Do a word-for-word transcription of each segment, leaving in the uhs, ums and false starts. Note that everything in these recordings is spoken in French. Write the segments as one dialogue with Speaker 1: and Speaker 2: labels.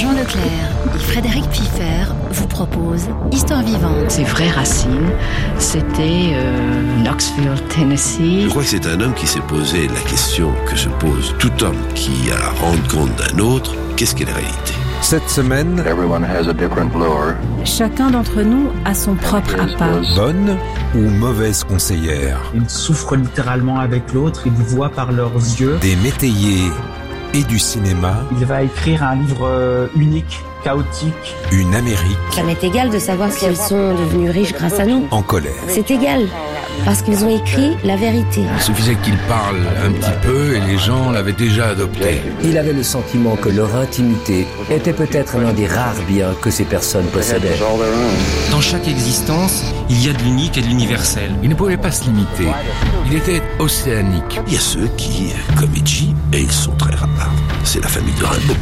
Speaker 1: Jean Leclerc et Frédéric Piffer vous proposent Histoire vivante.
Speaker 2: Ses vraies racines, c'était euh, Knoxville, Tennessee.
Speaker 3: Je crois que c'est un homme qui s'est posé la question que se pose tout homme qui a à rendre compte d'un autre. Qu'est-ce qu'est la réalité ?
Speaker 4: Cette semaine,
Speaker 5: chacun d'entre nous a son propre appât.
Speaker 4: Bonne ou mauvaise conseillère.
Speaker 6: Ils souffrent littéralement avec l'autre, ils voient par leurs yeux.
Speaker 4: Des métayers et du cinéma.
Speaker 6: Il va écrire un livre unique, chaotique.
Speaker 4: Une Amérique.
Speaker 7: Ça m'est égal de savoir si elles sont devenues riches grâce à nous.
Speaker 4: En colère.
Speaker 7: C'est égal. Parce qu'ils ont écrit la vérité.
Speaker 8: Il suffisait qu'il parle un petit peu et les gens l'avaient déjà adopté.
Speaker 9: Il avait le sentiment que leur intimité était peut-être l'un des rares biens que ces personnes possédaient.
Speaker 10: Dans chaque existence, il y a de l'unique et de l'universel.
Speaker 8: Il ne pouvait pas se limiter. Il était océanique.
Speaker 3: Il y a ceux qui, comme Edgy, et ils sont très rares. C'est la famille de Rimbaud.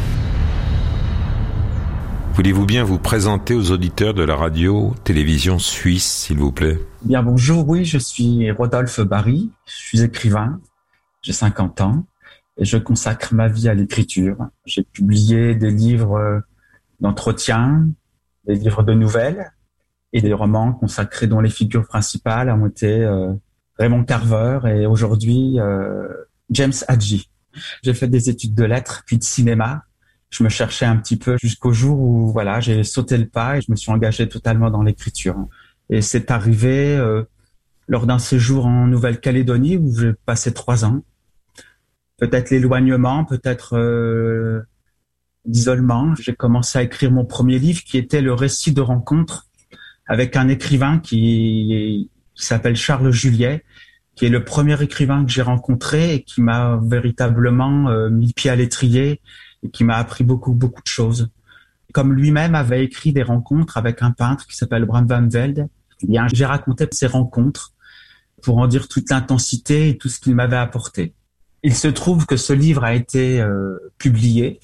Speaker 4: Voulez-vous bien vous présenter aux auditeurs de la radio-télévision suisse, s'il vous plaît ?
Speaker 6: Bien, bonjour, oui, je suis Rodolphe Barry, je suis écrivain, j'ai cinquante ans et je consacre ma vie à l'écriture. J'ai publié des livres d'entretien, des livres de nouvelles et des romans consacrés dont les figures principales ont été euh, Raymond Carver et aujourd'hui euh, James Hadji. J'ai fait des études de lettres puis de cinéma. Je me cherchais un petit peu jusqu'au jour où voilà, j'ai sauté le pas et je me suis engagé totalement dans l'écriture. Et c'est arrivé euh, lors d'un séjour en Nouvelle-Calédonie où j'ai passé trois ans. Peut-être l'éloignement, peut-être euh, l'isolement. J'ai commencé à écrire mon premier livre qui était le récit de rencontre avec un écrivain qui, qui s'appelle Charles Juliet, qui est le premier écrivain que j'ai rencontré et qui m'a véritablement euh, mis pied à l'étrier et qui m'a appris beaucoup, beaucoup de choses. Comme lui-même avait écrit des rencontres avec un peintre qui s'appelle Bram van Velde, eh bien, j'ai raconté ces rencontres pour en dire toute l'intensité et tout ce qu'il m'avait apporté. Il se trouve que ce livre a été euh, publié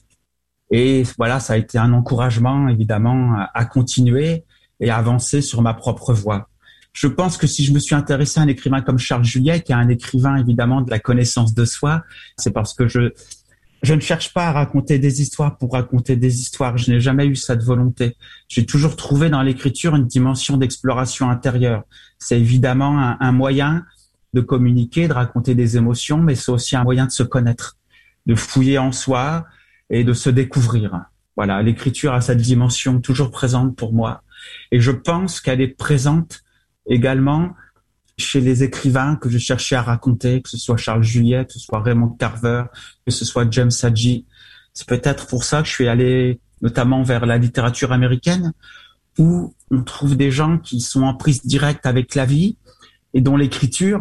Speaker 6: et voilà, ça a été un encouragement évidemment à, à continuer et à avancer sur ma propre voie. Je pense que si je me suis intéressé à un écrivain comme Charles Juliet, qui est un écrivain évidemment de la connaissance de soi, c'est parce que je Je ne cherche pas à raconter des histoires pour raconter des histoires. Je n'ai jamais eu cette volonté. J'ai toujours trouvé dans l'écriture une dimension d'exploration intérieure. C'est évidemment un, un moyen de communiquer, de raconter des émotions, mais c'est aussi un moyen de se connaître, de fouiller en soi et de se découvrir. Voilà, l'écriture a cette dimension toujours présente pour moi. Et je pense qu'elle est présente également chez les écrivains que je cherchais à raconter, que ce soit Charles Juliet, que ce soit Raymond Carver, que ce soit James Hadji. C'est peut-être pour ça que je suis allé notamment vers la littérature américaine, où on trouve des gens qui sont en prise directe avec la vie et dont l'écriture,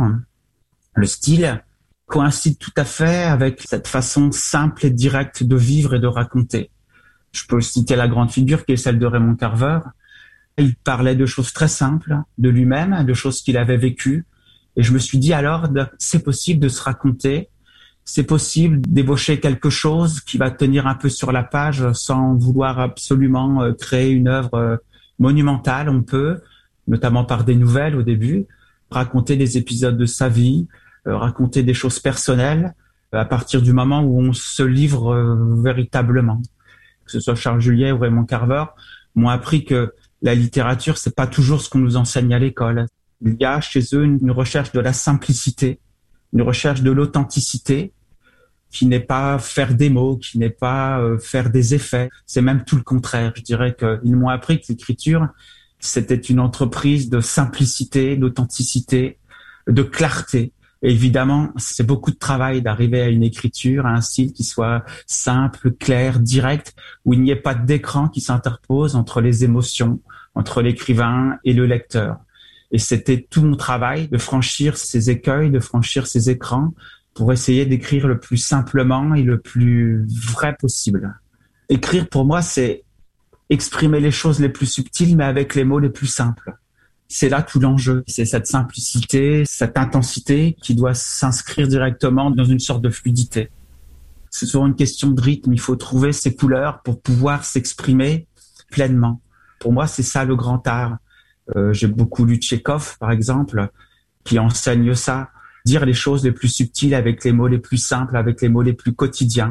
Speaker 6: le style, coïncide tout à fait avec cette façon simple et directe de vivre et de raconter. Je peux citer la grande figure qui est celle de Raymond Carver. Il parlait de choses très simples, de lui-même, de choses qu'il avait vécues. Et je me suis dit alors, c'est possible de se raconter, c'est possible d'ébaucher quelque chose qui va tenir un peu sur la page sans vouloir absolument créer une œuvre monumentale. On peut, notamment par des nouvelles au début, raconter des épisodes de sa vie, raconter des choses personnelles à partir du moment où on se livre véritablement. Que ce soit Charles Juliet ou Raymond Carver m'ont appris que la littérature, c'est pas toujours ce qu'on nous enseigne à l'école. Il y a chez eux une recherche de la simplicité, une recherche de l'authenticité, qui n'est pas faire des mots, qui n'est pas euh, faire des effets. C'est même tout le contraire. Je dirais qu'ils m'ont appris que l'écriture, c'était une entreprise de simplicité, d'authenticité, de clarté. Et évidemment, c'est beaucoup de travail d'arriver à une écriture, à un style qui soit simple, clair, direct, où il n'y ait pas d'écran qui s'interpose entre les émotions, entre l'écrivain et le lecteur. Et c'était tout mon travail de franchir ces écueils, de franchir ces écrans pour essayer d'écrire le plus simplement et le plus vrai possible. Écrire, pour moi, c'est exprimer les choses les plus subtiles, mais avec les mots les plus simples. C'est là tout l'enjeu. C'est cette simplicité, cette intensité qui doit s'inscrire directement dans une sorte de fluidité. C'est souvent une question de rythme. Il faut trouver ses couleurs pour pouvoir s'exprimer pleinement. Pour moi, c'est ça le grand art. Euh, j'ai beaucoup lu Tchekhov, par exemple, qui enseigne ça. Dire les choses les plus subtiles avec les mots les plus simples, avec les mots les plus quotidiens.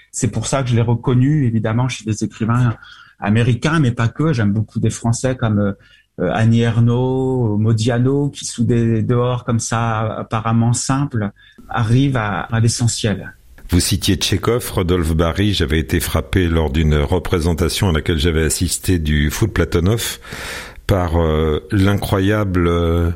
Speaker 6: C'est pour ça que je l'ai reconnu, évidemment, chez des écrivains américains, mais pas que. J'aime beaucoup des Français comme euh, Annie Ernaux, Modiano, qui sous des dehors comme ça, apparemment simples, arrivent à, à l'essentiel.
Speaker 4: Vous citiez Tchekhov, Rodolphe Bary. J'avais été frappé lors d'une représentation à laquelle j'avais assisté du Fou de Platonov par euh, l'incroyable euh,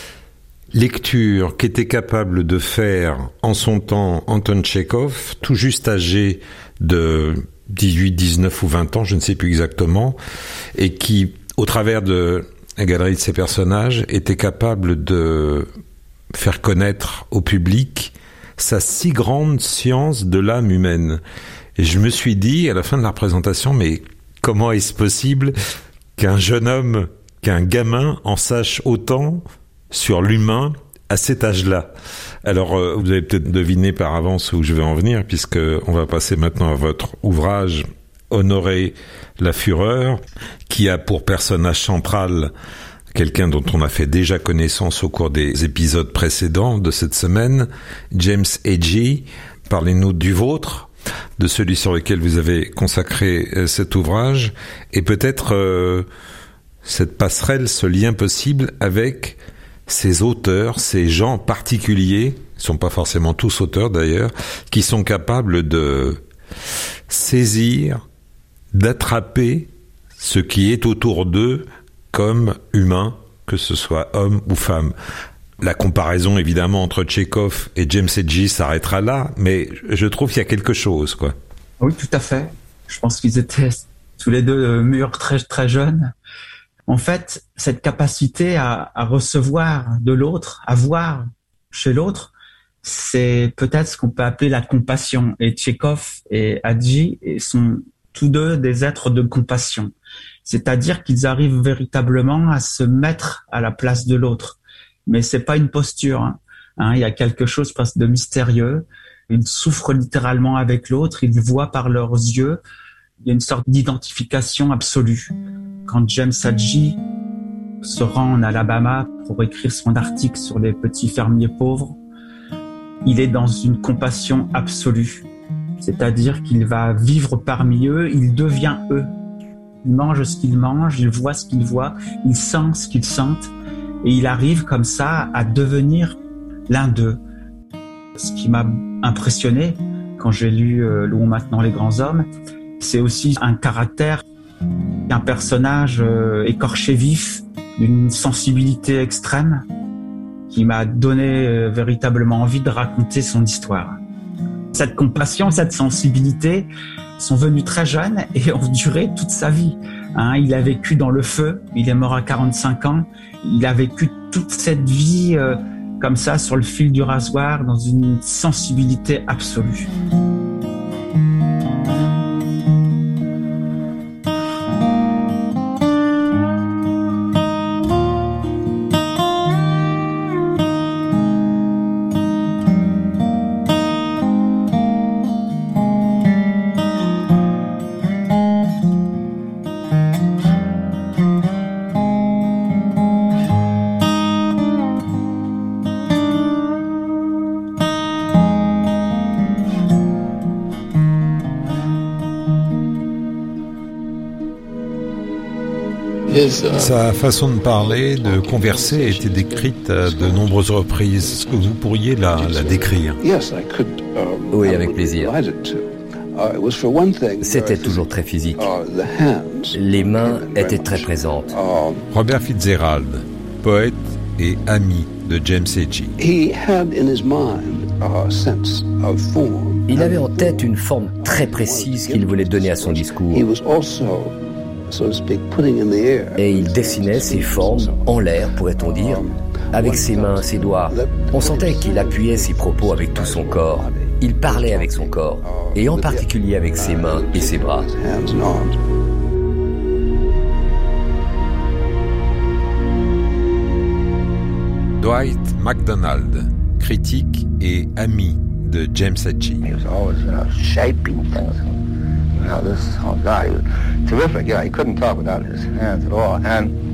Speaker 4: lecture qu'était capable de faire en son temps Anton Tchekhov, tout juste âgé de dix-huit, dix-neuf ou vingt ans, je ne sais plus exactement, et qui, au travers de la galerie de ses personnages, était capable de faire connaître au public sa si grande science de l'âme humaine. Et je me suis dit, à la fin de la représentation, mais comment est-ce possible qu'un jeune homme, qu'un gamin en sache autant sur l'humain à cet âge-là? Alors, euh, vous avez peut-être deviné par avance où je vais en venir, puisque on va passer maintenant à votre ouvrage Honorer la fureur, qui a pour personnage central quelqu'un dont on a fait déjà connaissance au cours des épisodes précédents de cette semaine, James Agee. Parlez-nous du vôtre, de celui sur lequel vous avez consacré euh, cet ouvrage, et peut-être euh, cette passerelle, ce lien possible avec ces auteurs, ces gens particuliers, ils ne sont pas forcément tous auteurs d'ailleurs, qui sont capables de saisir, d'attraper ce qui est autour d'eux comme humain, que ce soit homme ou femme. La comparaison évidemment entre Tchekhov et James Agee s'arrêtera là, mais je trouve qu'il y a quelque chose, quoi.
Speaker 6: Oui, tout à fait. Je pense qu'ils étaient tous les deux mûrs très très jeunes. En fait, cette capacité à, à recevoir de l'autre, à voir chez l'autre, c'est peut-être ce qu'on peut appeler la compassion. Et Tchekhov et Agee sont tous deux des êtres de compassion. C'est-à-dire qu'ils arrivent véritablement à se mettre à la place de l'autre. Mais c'est pas une posture. Hein. Hein, il y a quelque chose presque de mystérieux. Ils souffrent littéralement avec l'autre, ils voient par leurs yeux. Il y a une sorte d'identification absolue. Quand James Agee se rend en Alabama pour écrire son article sur les petits fermiers pauvres, il est dans une compassion absolue. C'est-à-dire qu'il va vivre parmi eux, il devient eux. Il mange ce qu'il mange, il voit ce qu'il voit, il sent ce qu'ils sentent, et il arrive comme ça à devenir l'un d'eux. Ce qui m'a impressionné quand j'ai lu euh, Louons maintenant les grands hommes, c'est aussi un caractère, un personnage euh, écorché vif, d'une sensibilité extrême, qui m'a donné euh, véritablement envie de raconter son histoire. Cette compassion, cette sensibilité sont venus très jeunes et ont duré toute sa vie. Hein, il a vécu dans le feu, il est mort à quarante-cinq ans, il a vécu toute cette vie euh, comme ça sur le fil du rasoir, dans une sensibilité absolue.
Speaker 4: Sa façon de parler, de converser, a été décrite à de nombreuses reprises. Est-ce que vous pourriez la, la décrire?
Speaker 9: Oui, avec plaisir. C'était toujours très physique. Les mains étaient très présentes.
Speaker 4: Robert Fitzgerald, poète et ami de James Agee.
Speaker 9: Il avait en tête une forme très précise qu'il voulait donner à son discours. Et il dessinait ces formes en l'air, pourrait-on dire, avec ses mains, ses doigts. On sentait qu'il appuyait ses propos avec tout son corps. Il parlait avec son corps, et en particulier avec ses mains et ses bras.
Speaker 4: Dwight MacDonald, critique et ami de James Agee.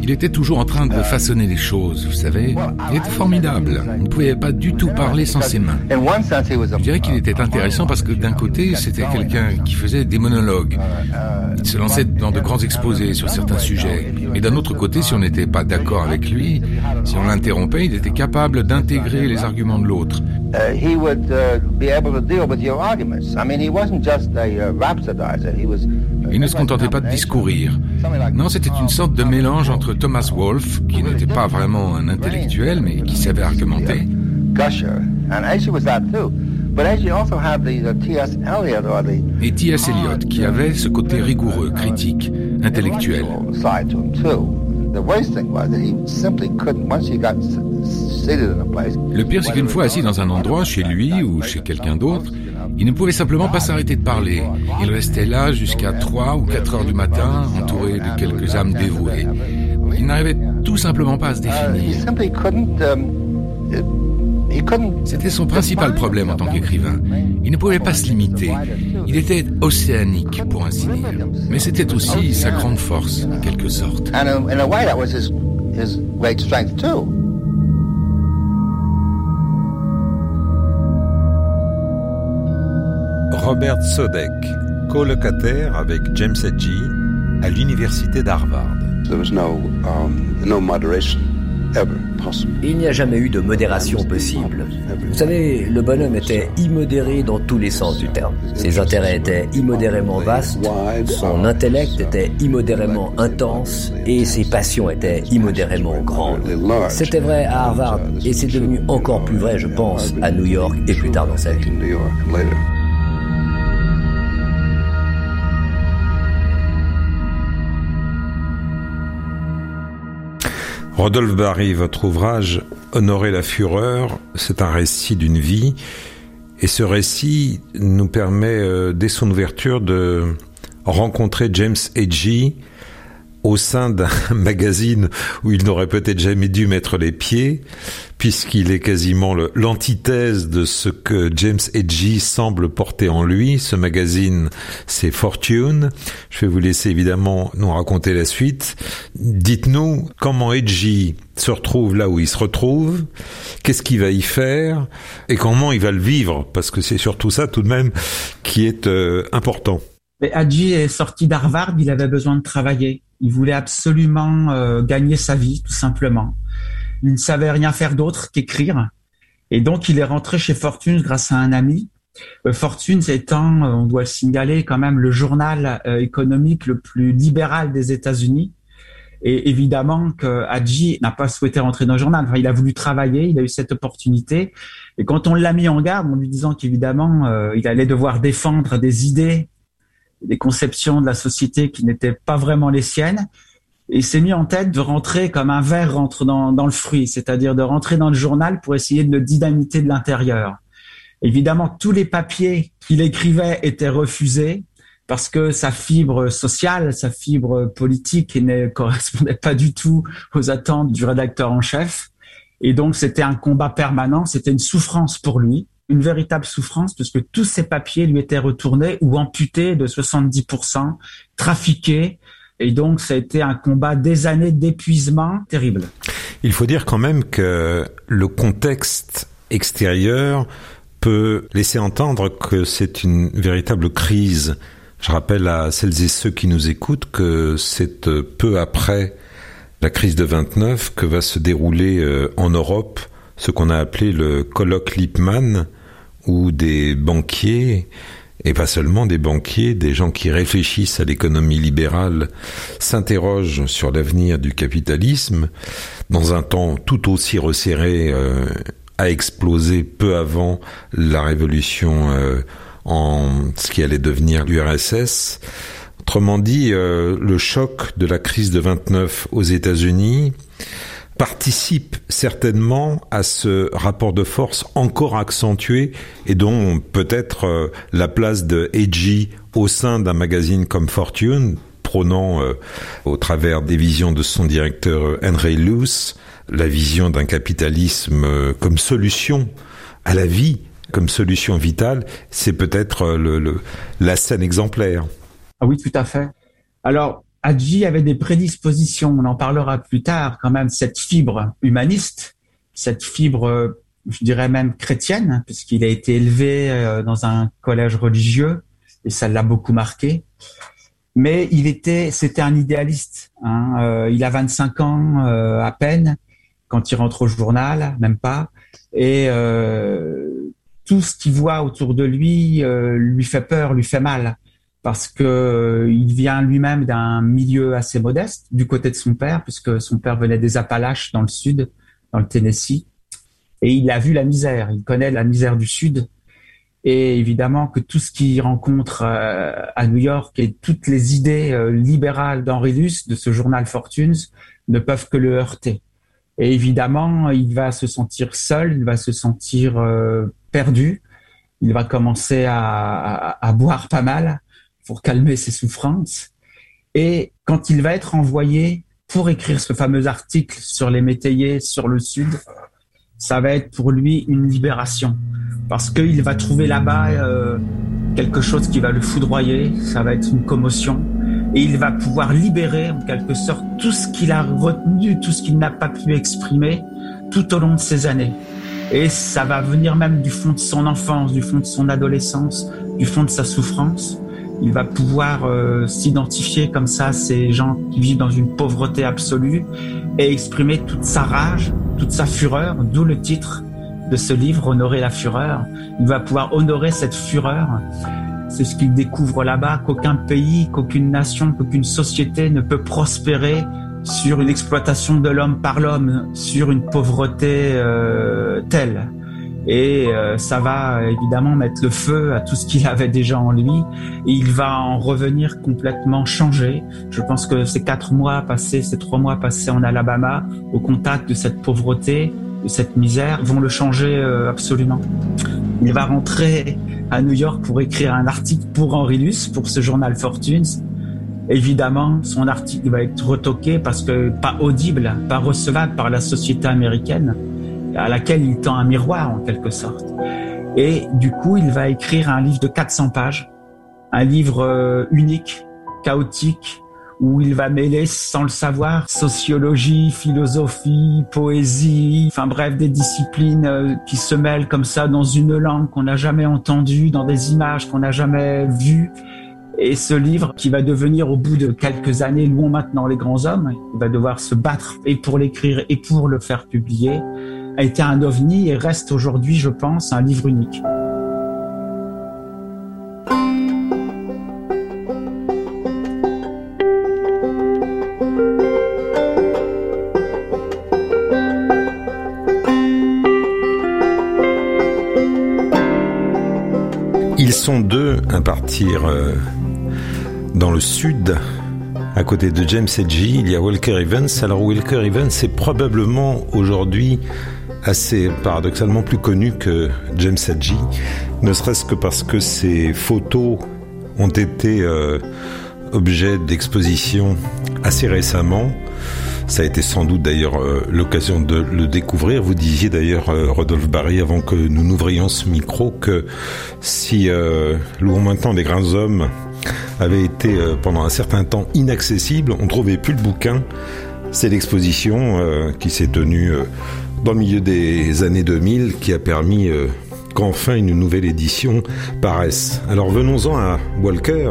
Speaker 8: Il était toujours en train de façonner les choses, vous savez. Il était formidable. Il ne pouvait pas du tout parler sans ses mains. Je dirais qu'il était intéressant parce que d'un côté, c'était quelqu'un qui faisait des monologues. Il se lançait dans de grands exposés sur certains sujets. Et d'un autre côté, si on n'était pas d'accord avec lui, si on l'interrompait, il était capable d'intégrer les arguments de l'autre. Il ne se contentait pas de discourir. Non, c'était une sorte de mélange entre Thomas Wolfe, qui n'était pas vraiment un intellectuel, mais qui savait argumenter, et T S Eliot, qui avait ce côté rigoureux, critique, intellectuel. Le pire, c'est qu'une fois assis dans un endroit, chez lui ou chez quelqu'un d'autre, il ne pouvait simplement pas s'arrêter de parler. Il restait là jusqu'à trois ou quatre heures du matin, entouré de quelques âmes dévouées. Il n'arrivait tout simplement pas à se définir. C'était son principal problème en tant qu'écrivain. Il ne pouvait pas se limiter. Il était océanique, pour ainsi dire. Mais c'était aussi sa grande force, en quelque sorte.
Speaker 4: Robert Sodek, colocataire avec James Edgy à l'université d'Harvard.
Speaker 9: There was no, um, no moderation ever possible. Il n'y a jamais eu de modération possible. Vous savez, le bonhomme était immodéré dans tous les sens du terme. Ses intérêts étaient immodérément vastes, son intellect était immodérément intense et ses passions étaient immodérément grandes. C'était vrai à Harvard et c'est devenu encore plus vrai, je pense, à New York et plus tard dans sa vie.
Speaker 4: Rodolphe Bary, votre ouvrage « Honorer la fureur », c'est un récit d'une vie. Et ce récit nous permet, euh, dès son ouverture, de rencontrer James Edgy au sein d'un magazine où il n'aurait peut-être jamais dû mettre les pieds, puisqu'il est quasiment le, l'antithèse de ce que James Edgy semble porter en lui. Ce magazine, c'est Fortune. Je vais vous laisser évidemment nous raconter la suite. Dites-nous comment Edgy se retrouve là où il se retrouve, qu'est-ce qu'il va y faire et comment il va le vivre, parce que c'est surtout ça tout de même qui est euh, important.
Speaker 6: Edgy est sorti d'Harvard, il avait besoin de travailler. Il voulait absolument euh, gagner sa vie, tout simplement. Il ne savait rien faire d'autre qu'écrire. Et donc, il est rentré chez Fortune grâce à un ami. Euh, Fortune étant, euh, on doit le signaler, quand même le journal euh, économique le plus libéral des États-Unis. Et évidemment que Edgy n'a pas souhaité rentrer dans le journal. Enfin, il a voulu travailler, il a eu cette opportunité. Et quand on l'a mis en garde en lui disant qu'évidemment, euh, il allait devoir défendre des idées, des conceptions de la société qui n'étaient pas vraiment les siennes, et il s'est mis en tête de rentrer comme un ver rentre dans, dans le fruit, c'est-à-dire de rentrer dans le journal pour essayer de le dynamiter de l'intérieur. Évidemment, tous les papiers qu'il écrivait étaient refusés parce que sa fibre sociale, sa fibre politique ne correspondait pas du tout aux attentes du rédacteur en chef. Et donc, c'était un combat permanent, c'était une souffrance pour lui. Une véritable souffrance puisque tous ces papiers lui étaient retournés ou amputés de soixante-dix pour cent, trafiqués. Et donc, ça a été un combat des années d'épuisement terrible.
Speaker 4: Il faut dire quand même que le contexte extérieur peut laisser entendre que c'est une véritable crise. Je rappelle à celles et ceux qui nous écoutent que c'est peu après la crise de vingt-neuf que va se dérouler en Europe ce qu'on a appelé le colloque Lippmann, où des banquiers, et pas seulement des banquiers, des gens qui réfléchissent à l'économie libérale, s'interrogent sur l'avenir du capitalisme, dans un temps tout aussi resserré, euh, a explosé peu avant la révolution euh, en ce qui allait devenir l'U R S S. Autrement dit, euh, le choc de la crise de vingt-neuf aux États-Unis participe certainement à ce rapport de force encore accentué et dont peut-être euh, la place de Edgy au sein d'un magazine comme Fortune, prônant euh, au travers des visions de son directeur euh, Henry Luce, la vision d'un capitalisme euh, comme solution à la vie, comme solution vitale, c'est peut-être euh, le, le, la scène exemplaire.
Speaker 6: Ah oui, tout à fait. Alors, Hadji avait des prédispositions, on en parlera plus tard quand même, cette fibre humaniste, cette fibre, je dirais même chrétienne, puisqu'il a été élevé dans un collège religieux et ça l'a beaucoup marqué. Mais il était, c'était un idéaliste. Hein. Euh, il a vingt-cinq ans euh, à peine quand il rentre au journal, même pas. Et euh, tout ce qu'il voit autour de lui euh, lui fait peur, lui fait mal, parce que euh, il vient lui-même d'un milieu assez modeste du côté de son père, puisque son père venait des Appalaches dans le sud, dans le Tennessee, et il a vu la misère. Il connaît la misère du sud. Et évidemment que tout ce qu'il rencontre euh, à New York et toutes les idées euh, libérales d'Henry Luce, de ce journal Fortunes, ne peuvent que le heurter. Et évidemment, il va se sentir seul, il va se sentir euh, perdu. Il va commencer à, à, à boire pas mal pour calmer ses souffrances. Et quand il va être envoyé pour écrire ce fameux article sur les métayers sur le Sud, ça va être pour lui une libération. Parce qu'il va trouver là-bas euh, quelque chose qui va le foudroyer, ça va être une commotion, et il va pouvoir libérer en quelque sorte tout ce qu'il a retenu, tout ce qu'il n'a pas pu exprimer tout au long de ces années. Et ça va venir même du fond de son enfance, du fond de son adolescence, du fond de sa souffrance. Il va pouvoir euh, s'identifier comme ça à ces gens qui vivent dans une pauvreté absolue et exprimer toute sa rage, toute sa fureur, d'où le titre de ce livre, Honorer la fureur. Il va pouvoir honorer cette fureur. C'est ce qu'il découvre là-bas, qu'aucun pays, qu'aucune nation, qu'aucune société ne peut prospérer sur une exploitation de l'homme par l'homme, sur une pauvreté euh, telle. Et euh, ça va évidemment mettre le feu à tout ce qu'il avait déjà en lui, et il va en revenir complètement changé. Je pense que ces quatre mois passés, ces trois mois passés en Alabama, au contact de cette pauvreté, de cette misère, vont le changer euh, absolument. Il va rentrer à New York pour écrire un article pour Henry Luce, pour ce journal Fortunes. Évidemment, son article va être retoqué parce que pas audible, pas recevable par la société américaine, à laquelle il tend un miroir en quelque sorte. Et du coup, il va écrire un livre de quatre cents pages, un livre euh, unique, chaotique, où il va mêler, sans le savoir, sociologie, philosophie, poésie, enfin bref, des disciplines euh, qui se mêlent comme ça dans une langue qu'on n'a jamais entendue, dans des images qu'on n'a jamais vues. Et ce livre, qui va devenir au bout de quelques années, Louons maintenant les grands hommes, il va devoir se battre et pour l'écrire et pour le faire publier, a été un ovni et reste aujourd'hui, je pense, un livre unique.
Speaker 4: Ils sont deux à partir euh, dans le sud. À côté de James Hadji, il y a Walker Evans. Alors Walker Evans est probablement aujourd'hui assez paradoxalement plus connu que James Hadji, ne serait-ce que parce que ses photos ont été euh, objet d'exposition assez récemment. Ça a été sans doute d'ailleurs euh, l'occasion de le découvrir. Vous disiez d'ailleurs, euh, Rodolphe Barry, avant que nous n'ouvrions ce micro, que si euh, Louons maintenant les grands hommes avait été euh, pendant un certain temps inaccessible, on ne trouvait plus le bouquin. C'est l'exposition euh, qui s'est tenue euh, dans le milieu des années deux mille qui a permis euh, qu'enfin une nouvelle édition paraisse. Alors venons-en à Walker,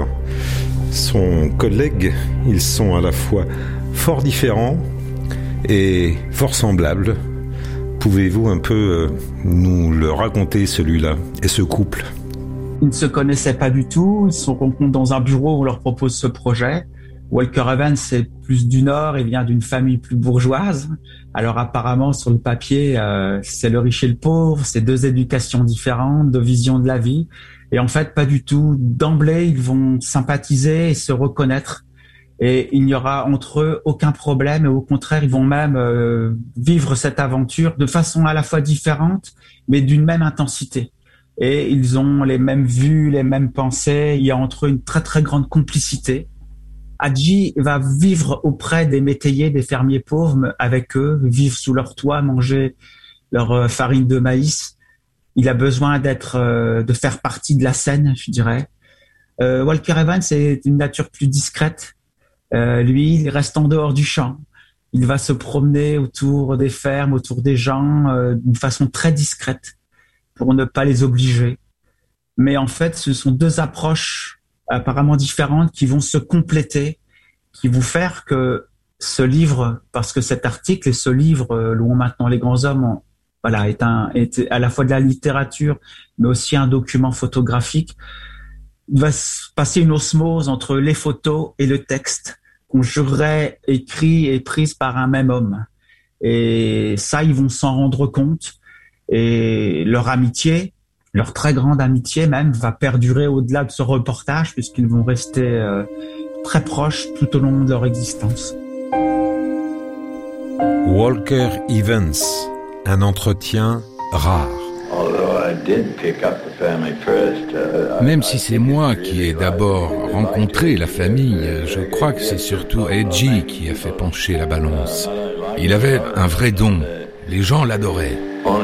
Speaker 4: son collègue. Ils sont à la fois fort différents et fort semblables. Pouvez-vous un peu euh, nous le raconter, celui-là, et ce couple ?
Speaker 6: Ils ne se connaissaient pas du tout, ils se rencontrent dans un bureau où on leur propose ce projet. Walker Evans, c'est plus du Nord, il vient d'une famille plus bourgeoise. Alors apparemment, sur le papier, euh, c'est le riche et le pauvre, c'est deux éducations différentes, deux visions de la vie. Et en fait, pas du tout. D'emblée, ils vont sympathiser et se reconnaître. Et il n'y aura entre eux aucun problème. Et au contraire, ils vont même euh, vivre cette aventure de façon à la fois différente, mais d'une même intensité. Et ils ont les mêmes vues, les mêmes pensées. Il y a entre eux une très très grande complicité. Hadji va vivre auprès des métayers, des fermiers pauvres, avec eux, vivre sous leur toit, manger leur farine de maïs. Il a besoin d'être, euh, de faire partie de la scène, je dirais. Euh, Walker Evans est une nature plus discrète. Euh, lui, il reste en dehors du champ. Il va se promener autour des fermes, autour des gens, euh, d'une façon très discrète pour ne pas les obliger. Mais en fait, ce sont deux approches apparemment différentes qui vont se compléter, qui vont faire que ce livre, parce que cet article et ce livre, euh, Louons maintenant les grands hommes, ont, voilà, est, un, est à la fois de la littérature, mais aussi un document photographique. Il va se passer une osmose entre les photos et le texte, qu'on jurerait écrit et prise par un même homme. Et ça, ils vont s'en rendre compte. Et leur amitié, leur très grande amitié même, va perdurer au-delà de ce reportage, puisqu'ils vont rester euh, très proches tout au long de leur existence.
Speaker 4: Walker Evans, un entretien rare.
Speaker 8: Même si c'est moi qui ai d'abord rencontré la famille, je crois que c'est surtout Edgy qui a fait pencher la balance. Il avait un vrai don. Les gens l'adoraient.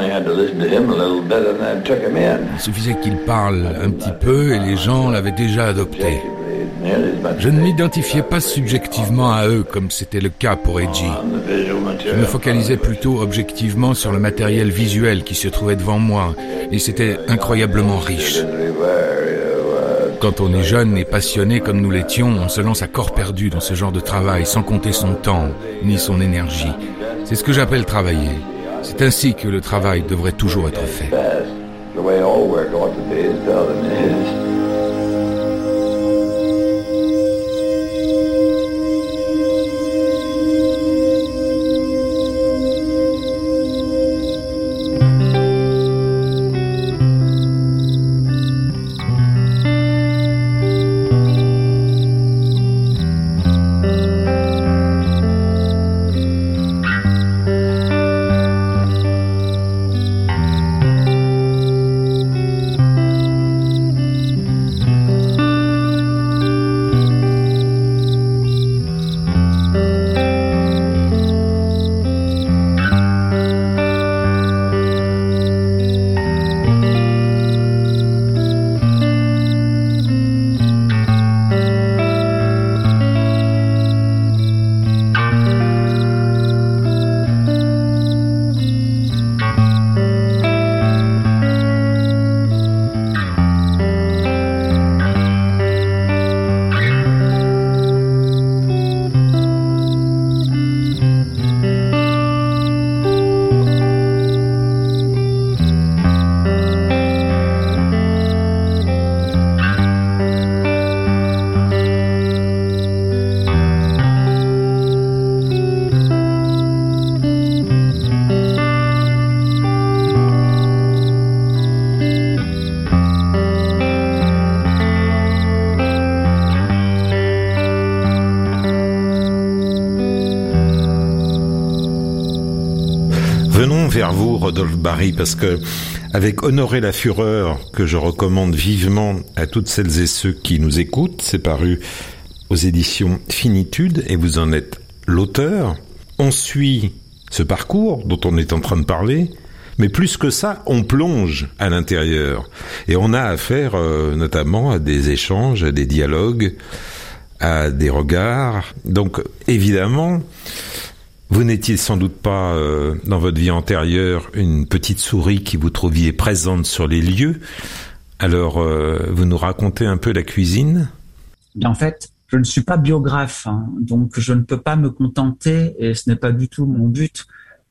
Speaker 8: Il suffisait qu'il parle un petit peu et les gens l'avaient déjà adopté. Je ne m'identifiais pas subjectivement à eux comme c'était le cas pour Edgy. Je me focalisais plutôt objectivement sur le matériel visuel qui se trouvait devant moi et c'était incroyablement riche. Quand on est jeune et passionné comme nous l'étions, on se lance à corps perdu dans ce genre de travail sans compter son temps ni son énergie. C'est ce que j'appelle travailler. C'est ainsi que le travail devrait toujours être fait.
Speaker 4: Vers vous, Rodolphe Bary, parce que avec Honorer la fureur, que je recommande vivement à toutes celles et ceux qui nous écoutent, c'est paru aux éditions Finitude et vous en êtes l'auteur. On suit ce parcours dont on est en train de parler, mais plus que ça, on plonge à l'intérieur et on a affaire euh, notamment à des échanges, à des dialogues, à des regards. Donc évidemment, vous n'étiez sans doute pas, euh, dans votre vie antérieure, une petite souris qui vous trouviez présente sur les lieux. Alors, euh, vous nous racontez un peu la cuisine ?
Speaker 6: En fait, je ne suis pas biographe, hein, donc je ne peux pas me contenter, et ce n'est pas du tout mon but,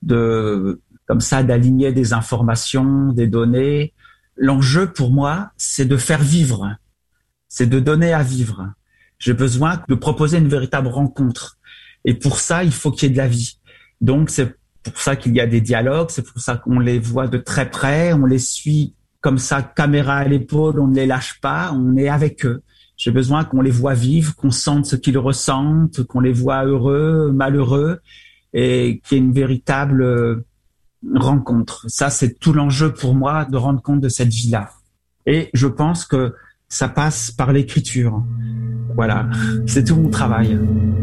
Speaker 6: de, comme ça, d'aligner des informations, des données. L'enjeu pour moi, c'est de faire vivre, c'est de donner à vivre. J'ai besoin de proposer une véritable rencontre. Et pour ça, il faut qu'il y ait de la vie. Donc, c'est pour ça qu'il y a des dialogues, c'est pour ça qu'on les voit de très près, on les suit comme ça, caméra à l'épaule, on ne les lâche pas, on est avec eux. J'ai besoin qu'on les voit vivre, qu'on sente ce qu'ils ressentent, qu'on les voit heureux, malheureux, et qu'il y ait une véritable rencontre. Ça, c'est tout l'enjeu pour moi, de rendre compte de cette vie-là. Et je pense que ça passe par l'écriture. Voilà, c'est tout mon travail.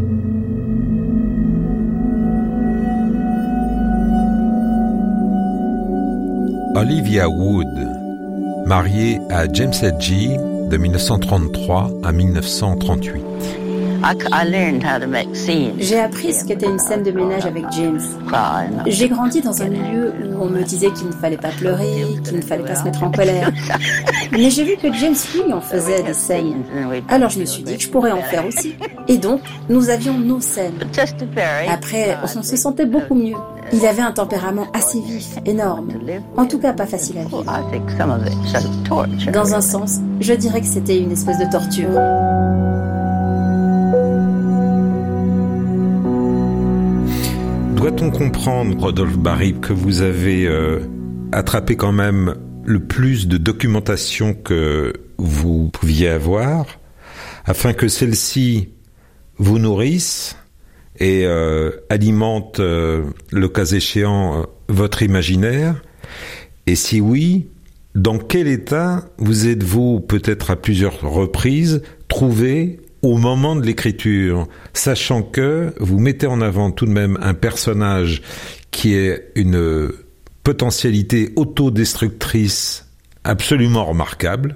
Speaker 4: Olivia Wood, mariée à James Edgy de mille neuf cent trente-trois à mille neuf cent trente-huit.
Speaker 5: J'ai appris ce qu'était une scène de ménage avec James. J'ai grandi dans un milieu où on me disait qu'il ne fallait pas pleurer, qu'il ne fallait pas se mettre en colère. Mais j'ai vu que James, lui, en faisait des scènes. Alors je me suis dit que je pourrais en faire aussi. Et donc, nous avions nos scènes. Après, on se sentait beaucoup mieux. Il avait un tempérament assez vif, énorme. En tout cas, pas facile à vivre. Dans un sens, je dirais que c'était une espèce de torture.
Speaker 4: Doit-on comprendre, Rodolphe Barry, que vous avez euh, attrapé quand même le plus de documentation que vous pouviez avoir, afin que celle-ci vous nourrisse et euh, alimente, euh, le cas échéant, euh, votre imaginaire? Et si oui, dans quel état vous êtes-vous, peut-être à plusieurs reprises, trouvé au moment de l'écriture, sachant que vous mettez en avant tout de même un personnage qui est une potentialité autodestructrice absolument remarquable,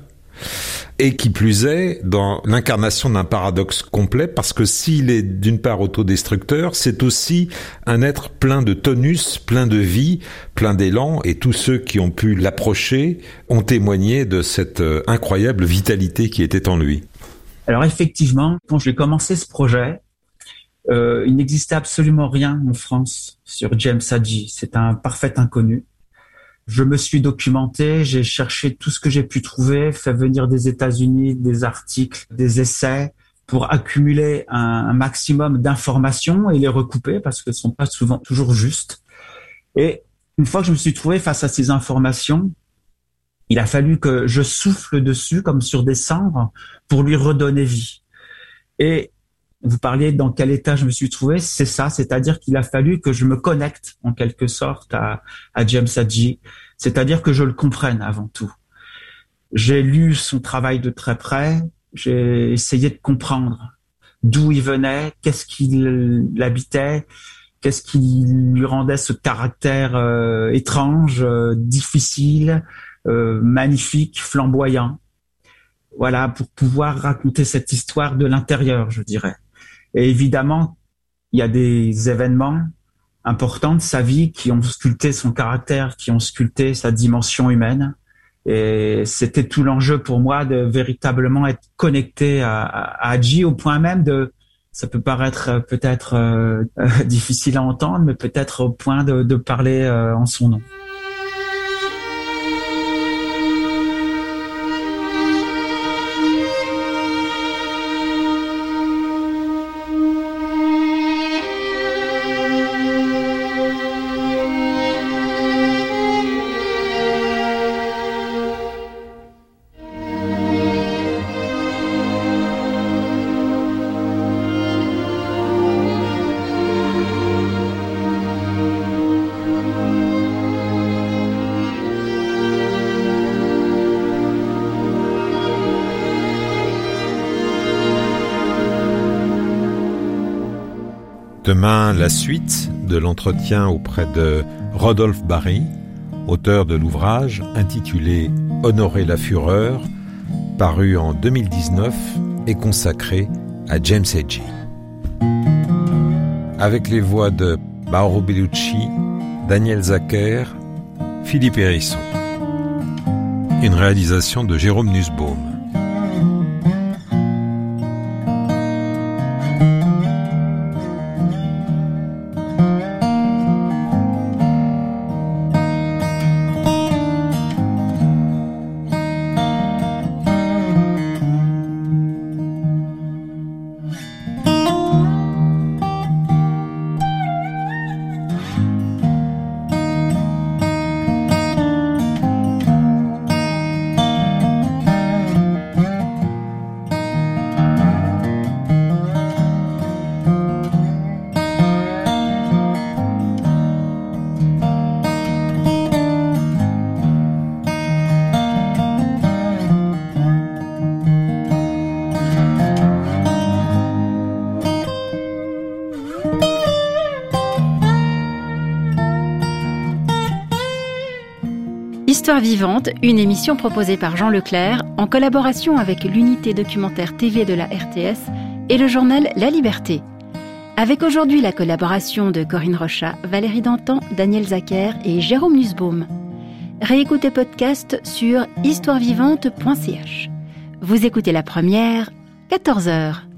Speaker 4: et qui plus est dans l'incarnation d'un paradoxe complet, parce que s'il est d'une part autodestructeur, c'est aussi un être plein de tonus, plein de vie, plein d'élan, et tous ceux qui ont pu l'approcher ont témoigné de cette incroyable vitalité qui était en lui.
Speaker 6: Alors effectivement, quand j'ai commencé ce projet, euh, il n'existait absolument rien en France sur James Hadji. C'est un parfait inconnu. Je me suis documenté, j'ai cherché tout ce que j'ai pu trouver, fait venir des États-Unis, des articles, des essais, pour accumuler un, un maximum d'informations et les recouper, parce qu'elles ne sont pas souvent toujours justes. Et une fois que je me suis trouvé face à ces informations, il a fallu que je souffle dessus comme sur des cendres pour lui redonner vie. Et vous parliez dans quel état je me suis trouvé, c'est ça, c'est-à-dire qu'il a fallu que je me connecte en quelque sorte à, à James Hadji, c'est-à-dire que je le comprenne avant tout. J'ai lu son travail de très près, j'ai essayé de comprendre d'où il venait, qu'est-ce qui l'habitait, qu'est-ce qui lui rendait ce caractère euh, étrange, euh, difficile, euh, magnifique, flamboyant. Voilà, pour pouvoir raconter cette histoire de l'intérieur, je dirais. Et évidemment, il y a des événements importants de sa vie qui ont sculpté son caractère, qui ont sculpté sa dimension humaine. Et c'était tout l'enjeu pour moi de véritablement être connecté à, à Hadji, au point même de, ça peut paraître peut-être euh, difficile à entendre, mais peut-être au point de, de parler euh, en son nom.
Speaker 4: Demain, la suite de l'entretien auprès de Rodolphe Barry, auteur de l'ouvrage intitulé « Honorer la fureur », paru en deux mille dix-neuf et consacré à James Hadji. Avec les voix de Mauro Bellucci, Daniel Zacher, Philippe Hérisson. Une réalisation de Jérôme Nussbaum.
Speaker 1: Histoire vivante, une émission proposée par Jean Leclerc en collaboration avec l'unité documentaire T V de la R T S
Speaker 5: et le journal La Liberté. Avec aujourd'hui la collaboration de Corinne Rochat, Valérie Dantan, Daniel Zacher et Jérôme Nussbaum. Réécoutez podcast sur histoire vivante point c h. Vous écoutez la première, quatorze heures.